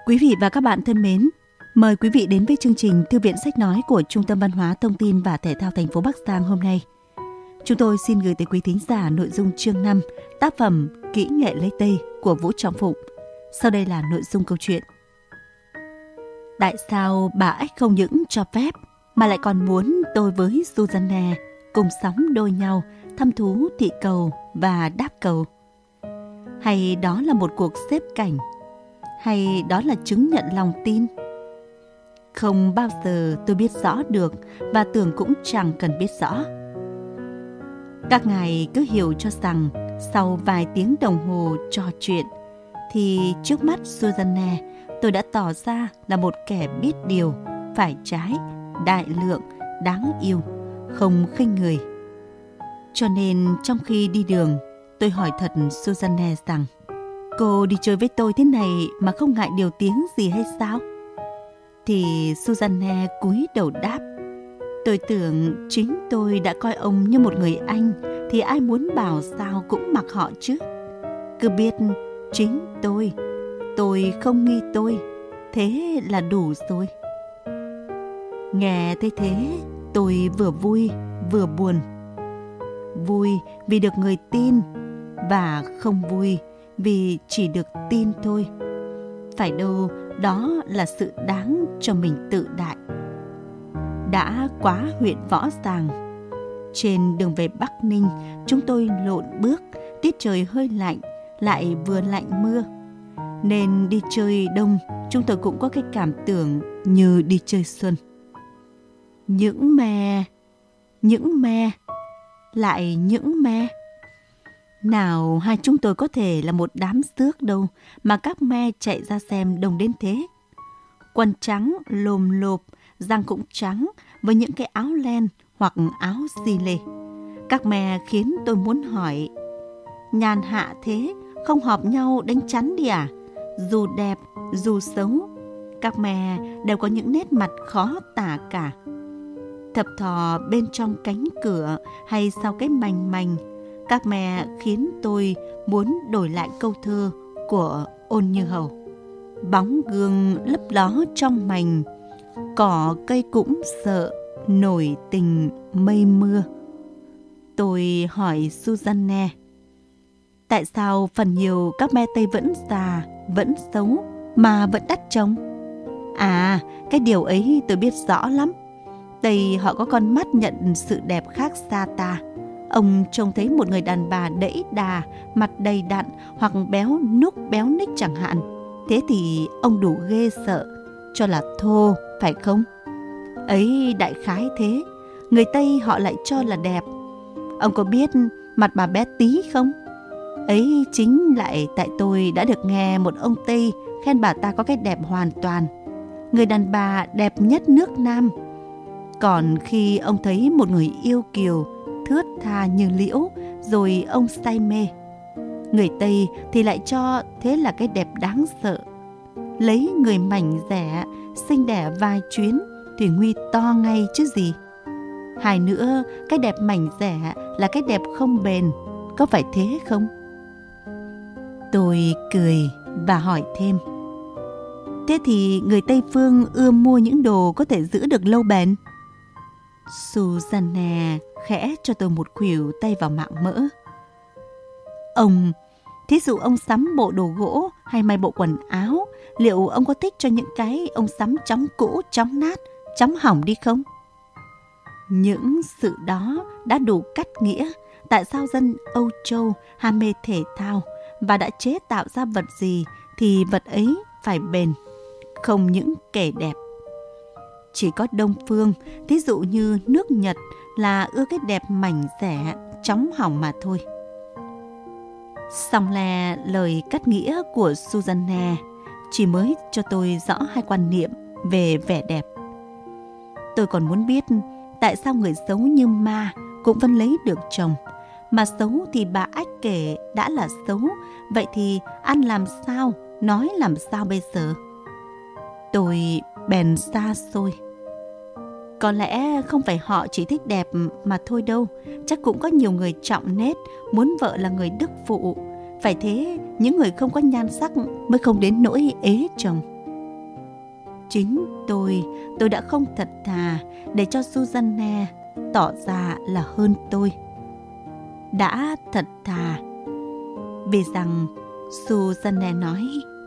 Quý vị và các bạn thân mến, mời quý vị đến với chương trình Thư viện Sách Nói của Trung tâm Văn hóa Thông tin và Thể thao thành phố Bắc Giang hôm nay. Chúng tôi xin gửi tới quý thính giả nội dung chương 5, tác phẩm Kỹ nghệ lấy Tây của Vũ Trọng Phụng. Sau đây là nội dung câu chuyện. Tại sao bà Ếch không những cho phép mà lại còn muốn tôi với Susanne cùng sóng đôi nhau thăm thú thị cầu và đáp cầu? Hay đó là một cuộc xếp cảnh? Hay đó là chứng nhận lòng tin? Không bao giờ tôi biết rõ được và tưởng cũng chẳng cần biết rõ. Các ngài cứ hiểu cho rằng sau vài tiếng đồng hồ trò chuyện thì trước mắt Susanne tôi đã tỏ ra là một kẻ biết điều, phải trái, đại lượng, đáng yêu, không khinh người. Cho nên trong khi đi đường, tôi hỏi thật Susanne rằng: cô đi chơi với tôi thế này mà không ngại điều tiếng gì hay sao? Thì Susanne cúi đầu đáp: tôi tưởng chính tôi đã coi ông như một người anh thì ai muốn bảo sao cũng mặc họ chứ. Cứ biết chính tôi không nghi tôi, thế là đủ rồi. Nghe thấy thế, tôi vừa vui vừa buồn. Vui vì được người tin, và không vui vì chỉ được tin thôi. Phải đâu đó là sự đáng cho mình tự đại. Đã quá huyện Võ Giàng. Trên đường về Bắc Ninh, chúng tôi lộn bước, tiết trời hơi lạnh, lại vừa lạnh mưa. Nên đi chơi đông, chúng tôi cũng có cái cảm tưởng như đi chơi xuân. Những me, lại những me. Nào hai chúng tôi có thể là một đám xước đâu mà các me chạy ra xem đông đến thế. Quần trắng lồm lộp, răng cũng trắng với những cái áo len hoặc áo xì lê. Các me khiến tôi muốn hỏi: nhàn hạ thế, không họp nhau đánh chắn đi à? Dù đẹp, dù xấu, các me đều có những nét mặt khó tả cả. Thập thò bên trong cánh cửa hay sau cái mành mành, các me khiến tôi muốn đổi lại câu thơ của Ôn Như Hầu: bóng gương lấp ló trong mành, cỏ cây cũng sợ nổi tình mây mưa. Tôi hỏi Susanne: tại sao phần nhiều các me Tây vẫn già, vẫn xấu mà vẫn đắt trông? À, cái điều ấy tôi biết rõ lắm. Tây họ có con mắt nhận sự đẹp khác xa ta. Ông trông thấy một người đàn bà đẫy đà, mặt đầy đặn hoặc béo núc béo ních chẳng hạn, thế thì ông đủ ghê sợ, cho là thô, phải không? Ấy đại khái thế, người Tây họ lại cho là đẹp. Ông có biết mặt bà bé tí không? Ấy chính lại tại tôi đã được nghe một ông Tây khen bà ta có cái đẹp hoàn toàn, người đàn bà đẹp nhất nước Nam. Còn khi ông thấy một người yêu kiều, thướt tha như liễu, rồi ông say mê. Người Tây thì lại cho thế là cái đẹp đáng sợ. Lấy người mảnh rẻ, sinh đẻ vài chuyến thì nguy to ngay chứ gì. Hai nữa, cái đẹp mảnh rẻ là cái đẹp không bền, có phải thế không? Tôi cười và hỏi thêm: thế thì người Tây Phương ưa mua những đồ có thể giữ được lâu bền? Susanne khẽ cho tôi một khuỷu tay vào mạng mỡ. Thí dụ ông sắm bộ đồ gỗ hay may bộ quần áo, liệu ông có thích cho những cái ông sắm chóng cũ, chóng nát, chóng hỏng đi không? Những sự đó đã đủ cắt nghĩa tại sao dân Âu Châu ham mê thể thao và đã chế tạo ra vật gì thì vật ấy phải bền, không những kể đẹp. Chỉ có Đông Phương, thí dụ như nước Nhật, là ưa cái đẹp mảnh rẻ, chóng hỏng mà thôi. Xong là lời cắt nghĩa của Susanne chỉ mới cho tôi rõ hai quan niệm về vẻ đẹp. Tôi còn muốn biết tại sao người xấu như ma cũng vẫn lấy được chồng, mà xấu thì bà Ếch kể đã là xấu, vậy thì ăn làm sao, nói làm sao bây giờ? Tôi bèn xa xôi: có lẽ không phải họ chỉ thích đẹp mà thôi đâu, chắc cũng có nhiều người trọng nết, muốn vợ là người đức phụ. Phải thế, những người không có nhan sắc mới không đến nỗi ế chồng. Chính tôi đã không thật thà để cho Susanne tỏ ra là hơn tôi. Đã thật thà vì rằng Susanne nói: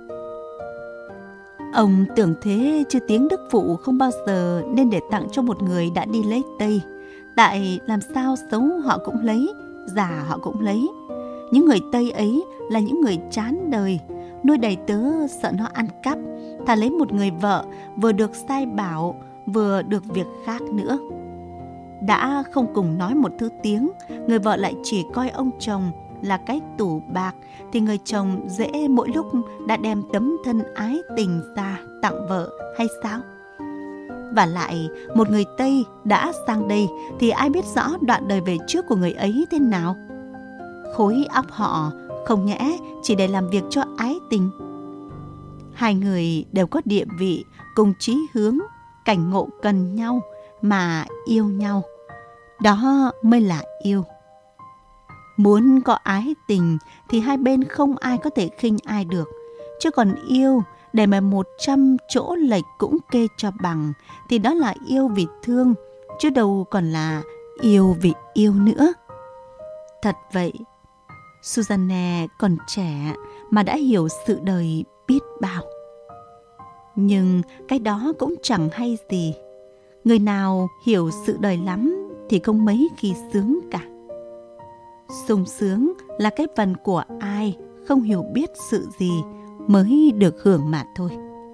ông tưởng thế chứ tiếng đức phụ không bao giờ nên để tặng cho một người đã đi lấy Tây. Tại làm sao xấu họ cũng lấy, già họ cũng lấy. Những người Tây ấy là những người chán đời, nuôi đầy tớ sợ nó ăn cắp, thà lấy một người vợ vừa được sai bảo vừa được việc khác nữa. Đã không cùng nói một thứ tiếng, người vợ lại chỉ coi ông chồng là cái tủ bạc, thì người chồng dễ mỗi lúc đã đem tấm thân ái tình ra tặng vợ hay sao? Và lại, một người Tây đã sang đây thì ai biết rõ đoạn đời về trước của người ấy thế nào? Khối óc họ không nhẽ chỉ để làm việc cho ái tình. Hai người đều có địa vị, cùng chí hướng, cảnh ngộ cần nhau mà yêu nhau. Đó mới là yêu. Muốn có ái tình thì hai bên không ai có thể khinh ai được. Chứ còn yêu để mà 100 chỗ lệch cũng kê cho bằng thì đó là yêu vì thương, chứ đâu còn là yêu vì yêu nữa. Thật vậy, Susanne còn trẻ mà đã hiểu sự đời biết bao. Nhưng cái đó cũng chẳng hay gì. Người nào hiểu sự đời lắm thì không mấy khi sướng cả. Sung sướng là cái phần của ai không hiểu biết sự gì mới được hưởng mà thôi.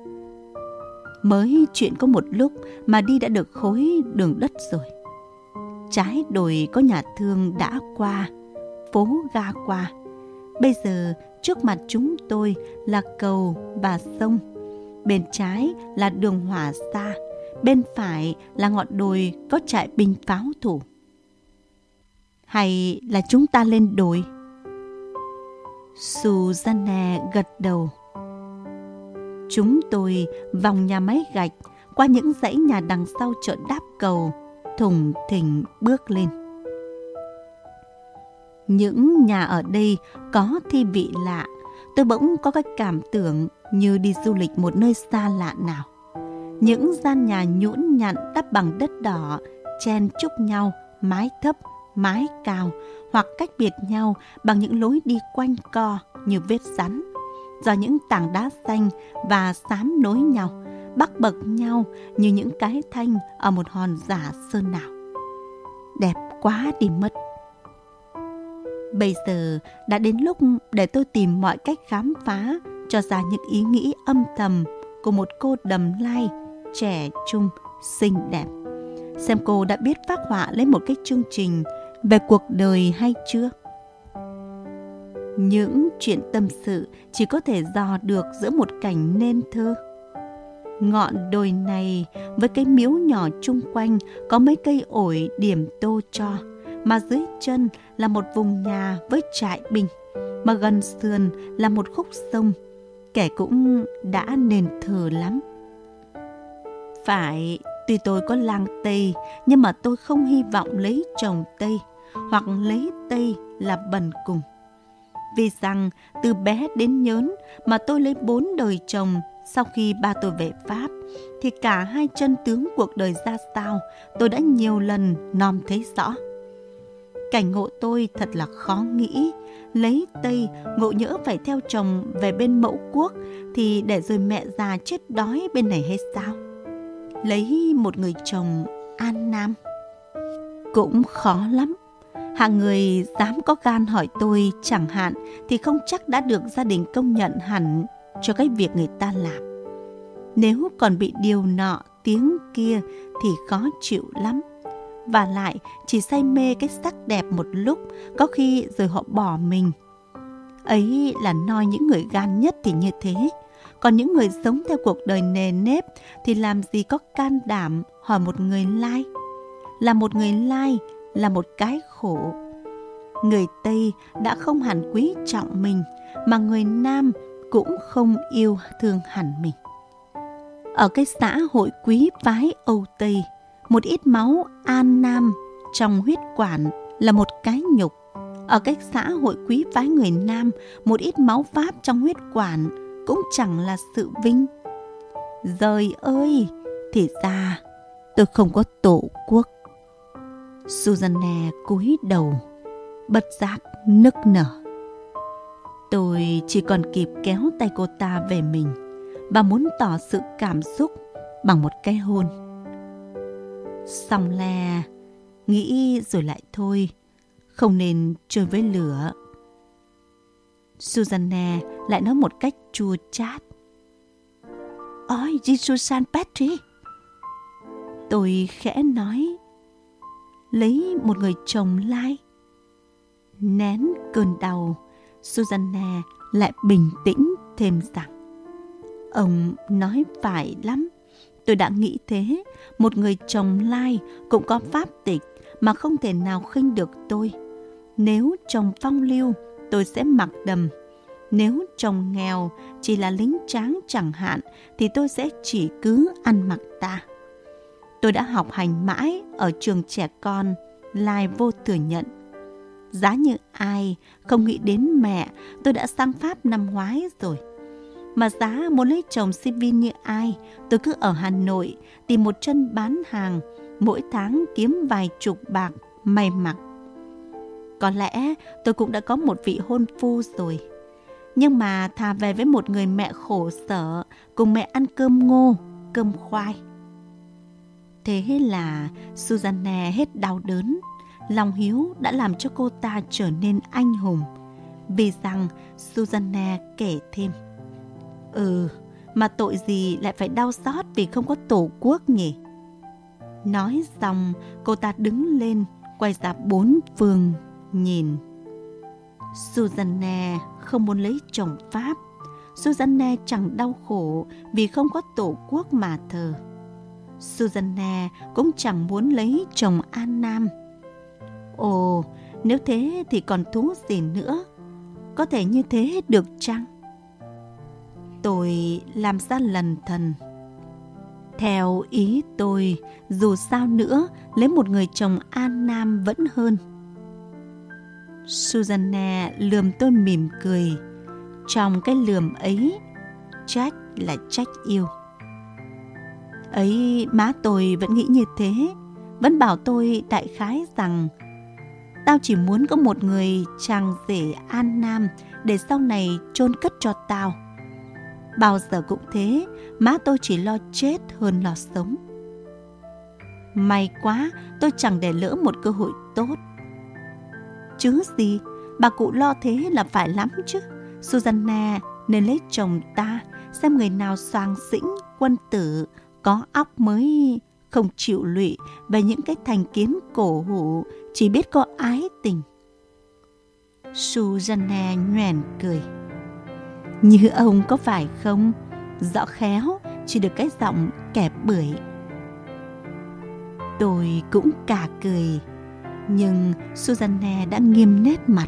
Mới chuyện có một lúc mà đi đã được khối đường đất rồi. Trái đồi có nhà thương đã qua, phố ga qua. Bây giờ trước mặt chúng tôi là cầu và sông. Bên trái là đường hỏa xa, bên phải là ngọn đồi có trại binh pháo thủ. Hay là chúng ta lên đồi? Susanne gật đầu. Chúng tôi vòng nhà máy gạch, qua những dãy nhà đằng sau chợ đáp cầu, thùng thình bước lên. Những nhà ở đây có thi vị lạ. Tôi bỗng có cái cảm tưởng như đi du lịch một nơi xa lạ nào. Những gian nhà nhũn nhặn đắp bằng đất đỏ, chen chúc nhau, mái thấp, mái cao, hoặc cách biệt nhau bằng những lối đi quanh co như vết rắn, do những tảng đá xanh và xám nối nhau, bắc bậc nhau như những cái thanh ở một hòn giả sơn nào. Đẹp quá đi mất. Bây giờ đã đến lúc để tôi tìm mọi cách khám phá cho ra những ý nghĩ âm thầm của một cô đầm lai, trẻ trung, xinh đẹp. Xem cô đã biết phác họa lấy một cái chương trình về cuộc đời hay chưa? Những chuyện tâm sự chỉ có thể dò được giữa một cảnh nên thơ. Ngọn đồi này với cái miếu nhỏ chung quanh có mấy cây ổi điểm tô cho, mà dưới chân là một vùng nhà với trại binh, mà gần sườn là một khúc sông. Kẻ cũng đã nền thờ lắm. Phải, tuy tôi có lang Tây, nhưng mà tôi không hy vọng lấy chồng Tây, hoặc lấy Tây là bần cùng. Vì rằng từ bé đến nhớn mà tôi lấy 4 đời chồng sau khi ba tôi về Pháp, thì cả hai chân tướng cuộc đời ra sao tôi đã nhiều lần nom thấy rõ. Cảnh ngộ tôi thật là khó nghĩ. Lấy Tây ngộ nhỡ phải theo chồng về bên Mẫu Quốc thì để rồi mẹ già chết đói bên này hay sao? Lấy một người chồng An Nam cũng khó lắm. Hạng người dám có gan hỏi tôi chẳng hạn thì không chắc đã được gia đình công nhận hẳn cho cái việc người ta làm. Nếu còn bị điều nọ tiếng kia thì khó chịu lắm. Và lại chỉ say mê cái sắc đẹp một lúc, có khi rồi họ bỏ mình. Ấy là noi những người gan nhất thì như thế. Còn những người sống theo cuộc đời nề nếp thì làm gì có can đảm hỏi một người lai. Là một người lai là một cái khổ. Người Tây đã không hẳn quý trọng mình, mà người Nam cũng không yêu thương hẳn mình. Ở cái xã hội quý phái Âu Tây, một ít máu An Nam trong huyết quản là một cái nhục. Ở cái xã hội quý phái người Nam, một ít máu Pháp trong huyết quản cũng chẳng là sự vinh. Giời ơi, thì ra tôi không có tổ quốc. Susanne cúi đầu, bất giác nức nở. Tôi chỉ còn kịp kéo tay cô ta về mình và muốn tỏ sự cảm xúc bằng một cái hôn. Xong là nghĩ rồi lại thôi, không nên chơi với lửa. Susanne lại nói một cách chua chát. Ôi, Jesus San Patrick! Tôi khẽ nói, lấy một người chồng lai. Nén cơn đau, Susanne lại bình tĩnh thêm rằng, ông nói phải lắm. Tôi đã nghĩ thế, một người chồng lai cũng có pháp tịch mà không thể nào khinh được tôi. Nếu chồng phong lưu, tôi sẽ mặc đầm. Nếu chồng nghèo, chỉ là lính tráng chẳng hạn, thì tôi sẽ chỉ cứ ăn mặc ta. Tôi đã học hành mãi ở trường trẻ con, lai vô thừa nhận. Giá như ai không nghĩ đến mẹ, tôi đã sang Pháp năm ngoái rồi. Mà giá muốn lấy chồng civil như ai, tôi cứ ở Hà Nội tìm một chân bán hàng, mỗi tháng kiếm vài chục bạc may mặc. Có lẽ tôi cũng đã có một vị hôn phu rồi. Nhưng mà thà về với một người mẹ khổ sở, cùng mẹ ăn cơm ngô, cơm khoai. Thế là Susanne hết đau đớn. Lòng hiếu đã làm cho cô ta trở nên anh hùng. Vì rằng Susanne kể thêm, mà tội gì lại phải đau xót vì không có tổ quốc nhỉ? Nói xong, cô ta đứng lên, quay ra bốn phương, nhìn. Susanne không muốn lấy chồng Pháp. Susanne chẳng đau khổ vì không có tổ quốc mà thờ. Susanne cũng chẳng muốn lấy chồng An Nam. Ồ, nếu thế thì còn thú gì nữa? Có thể như thế được chăng? Tôi làm ra lần thần. Theo ý tôi, dù sao nữa, lấy một người chồng An Nam vẫn hơn. Susanne lườm tôi mỉm cười. Trong cái lườm ấy, trách là trách yêu. Ấy, má tôi vẫn nghĩ như thế, vẫn bảo tôi đại khái rằng tao chỉ muốn có một người chàng rể An Nam để sau này chôn cất cho tao. Bao giờ cũng thế, má tôi chỉ lo chết hơn lo sống. May quá, tôi chẳng để lỡ một cơ hội tốt. Chứ gì, bà cụ lo thế là phải lắm chứ. Susanne nên lấy chồng ta, xem người nào soàng xĩnh, quân tử, có óc mới không chịu lụy về những cái thành kiến cổ hủ, chỉ biết có ái tình. Susanne nhoẻn cười. Như ông có phải không? Rõ khéo, chỉ được cái giọng kẻ bưởi. Tôi cũng cả cười, nhưng Susanne đã nghiêm nét mặt.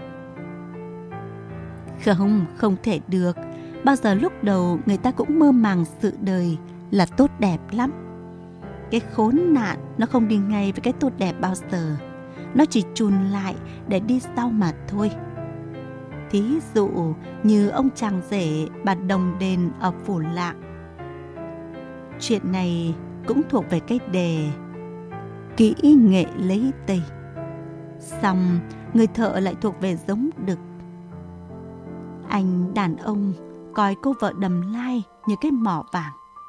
Không thể được. Bao giờ lúc đầu người ta cũng mơ màng sự đời là tốt đẹp lắm. Cái khốn nạn nó không đi ngay với cái tốt đẹp bao giờ. Nó chỉ chùn lại để đi sau mà thôi. Thí dụ như ông chàng rể bà Đồng Đền ở Phủ Lạng. Chuyện này cũng thuộc về cái đề kỹ nghệ lấy Tây. Xong người thợ lại thuộc về giống đực. Anh đàn ông coi cô vợ Đầm Lai như cái mỏ vàng.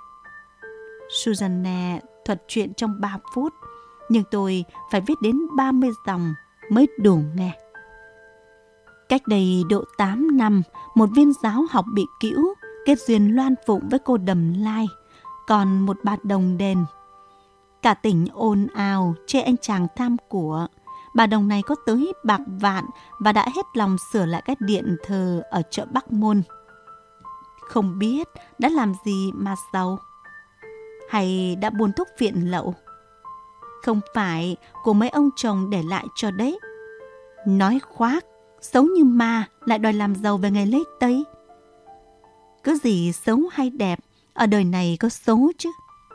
Susanne thuật chuyện trong 3 phút, nhưng tôi phải viết đến 30 dòng mới đủ nghe. Cách đây độ 8 năm, một viên giáo học bị cữu kết duyên loan phụng với cô Đầm Lai, còn một bà Đồng Đền. Cả tỉnh ồn ào chê anh chàng tham của. Bà Đồng này có tới bạc vạn và đã hết lòng sửa lại cái điện thờ ở chợ Bắc Môn. Không biết đã làm gì mà giàu, hay đã buôn thuốc viện lậu. Không phải của mấy ông chồng để lại cho đấy. Nói khoác, xấu như ma lại đòi làm giàu về ngày lấy Tây. Cứ gì xấu hay đẹp, ở đời này có xấu chứ.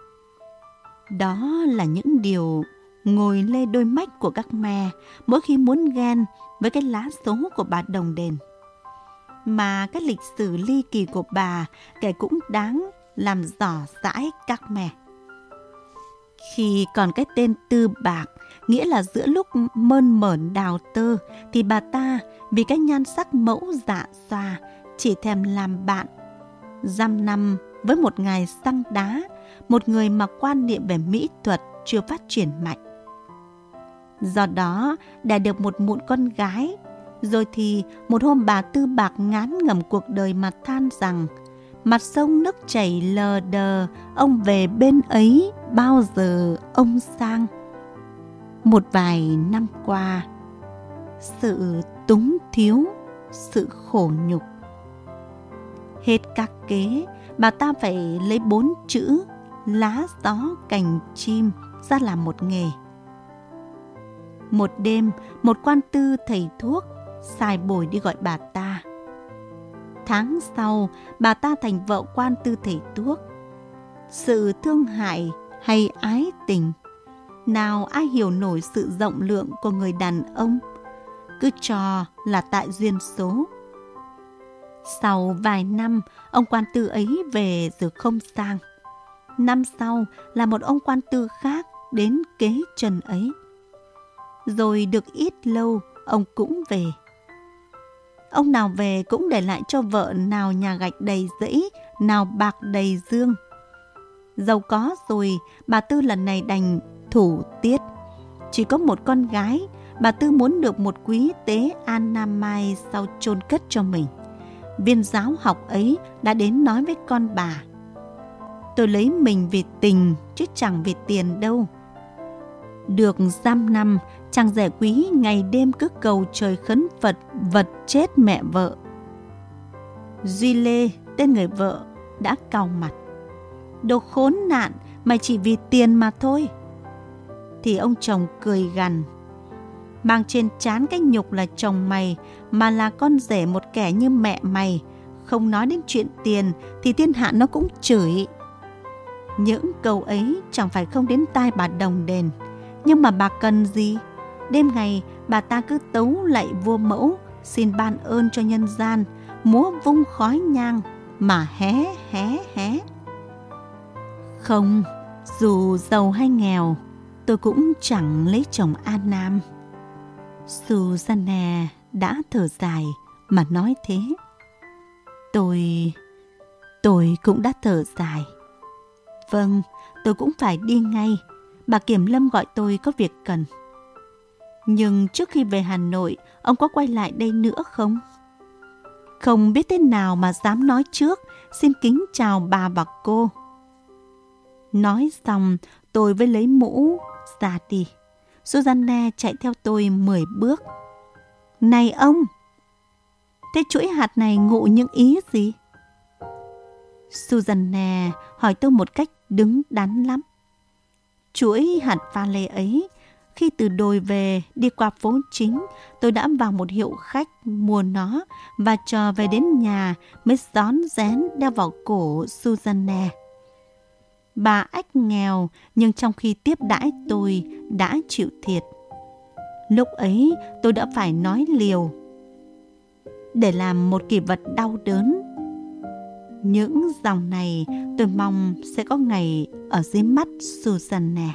Đó là những điều ngồi lê đôi mắt của các mẹ mỗi khi muốn ghen với cái lá số của bà Đồng Đền. Mà cái lịch sử ly kỳ của bà kể cũng đáng làm giỏ giãi các mẹ. Khi còn cái tên Tư Bạc, nghĩa là giữa lúc mơn mởn đào tơ, thì bà ta vì cái nhan sắc mẫu dạ xoa chỉ thèm làm bạn. Dăm năm với một ngài xăng đá, một người mà quan niệm về mỹ thuật chưa phát triển mạnh. Do đó, đẻ được một mụn con gái. Rồi thì một hôm bà Tư Bạc ngán ngẩm cuộc đời mà than rằng mặt sông nước chảy lờ đờ, ông về bên ấy bao giờ ông sang. Một vài năm qua, sự túng thiếu, sự khổ nhục. Hết các kế, bà ta phải lấy 4 chữ lá gió cành chim ra làm một nghề. Một đêm, một quan tư thầy thuốc sai bồi đi gọi bà ta. Tháng sau, bà ta thành vợ quan tư thầy thuốc. Sự thương hại hay ái tình, nào ai hiểu nổi sự rộng lượng của người đàn ông, cứ cho là tại duyên số. Sau vài năm, ông quan tư ấy về rồi không sang. Năm sau là một ông quan tư khác đến kế chân ấy. Rồi được ít lâu, ông cũng về. Ông nào về cũng để lại cho vợ nào nhà gạch đầy rẫy, nào bạc đầy dương. Giàu có rồi, bà Tư lần này đành thủ tiết. Chỉ có một con gái, bà Tư muốn được một quý tế An Nam Mai sau chôn cất cho mình. Viên giáo học ấy đã đến nói với con bà: tôi lấy mình vì tình chứ chẳng vì tiền đâu. Được giam năm, chàng rẻ quý ngày đêm cứ cầu trời khấn Phật vật chết mẹ vợ. Duy Lê, tên người vợ, đã cau mặt: đồ khốn nạn, mày chỉ vì tiền mà thôi. Thì ông chồng cười gằn: mang trên trán cái nhục là chồng mày, mà là con rể một kẻ như mẹ mày. Không nói đến chuyện tiền thì thiên hạ nó cũng chửi. Những câu ấy chẳng phải không đến tai bà Đồng Đền. Nhưng mà bà cần gì? Đêm ngày bà ta cứ tấu lạy vua mẫu, xin ban ơn cho nhân gian, múa vung khói nhang mà hé. Không, dù giàu hay nghèo, tôi cũng chẳng lấy chồng An Nam. Susanna đã thở dài mà nói thế. Tôi cũng đã thở dài. Vâng, tôi cũng phải đi ngay. Bà Kiểm Lâm gọi tôi có việc cần. Nhưng trước khi về Hà Nội, ông có quay lại đây nữa không? Không biết thế nào mà dám nói trước. Xin kính chào bà và cô. Nói xong, tôi mới lấy mũ ra đi. Susanna chạy theo tôi 10 bước. Này ông! Thế chuỗi hạt này ngụ những ý gì? Susanna hỏi tôi một cách đứng đắn lắm. Chuỗi hạt pha lê ấy, khi từ đồi về đi qua phố chính, tôi đã vào một hiệu khách mua nó và chờ về đến nhà mới rón rén đeo vào cổ Susanna. Bà ách nghèo nhưng trong khi tiếp đãi tôi đã chịu thiệt. Lúc ấy tôi đã phải nói liều để làm một kỷ vật đau đớn. Những dòng này tôi mong sẽ có ngày ở dưới mắt Susanna.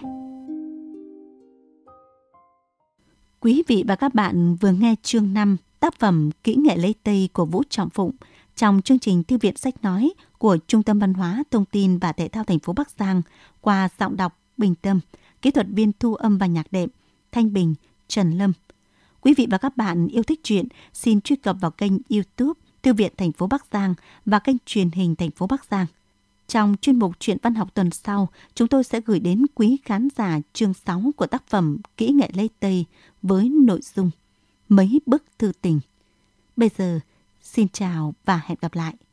Quý vị và các bạn vừa nghe chương 5 tác phẩm Kỹ nghệ lấy Tây của Vũ Trọng Phụng trong chương trình Thư viện Sách Nói của Trung tâm Văn hóa, Thông tin và Thể thao thành phố Bắc Giang qua giọng đọc Bình Tâm, kỹ thuật viên thu âm và nhạc đệm Thanh Bình, Trần Lâm. Quý vị và các bạn yêu thích truyện xin truy cập vào kênh YouTube Thư viện thành phố Bắc Giang và kênh truyền hình thành phố Bắc Giang. Trong chuyên mục Truyện văn học tuần sau, chúng tôi sẽ gửi đến quý khán giả chương 6 của tác phẩm Kỹ nghệ lấy Tây với nội dung Mấy bức thư tình. Bây giờ, xin chào và hẹn gặp lại.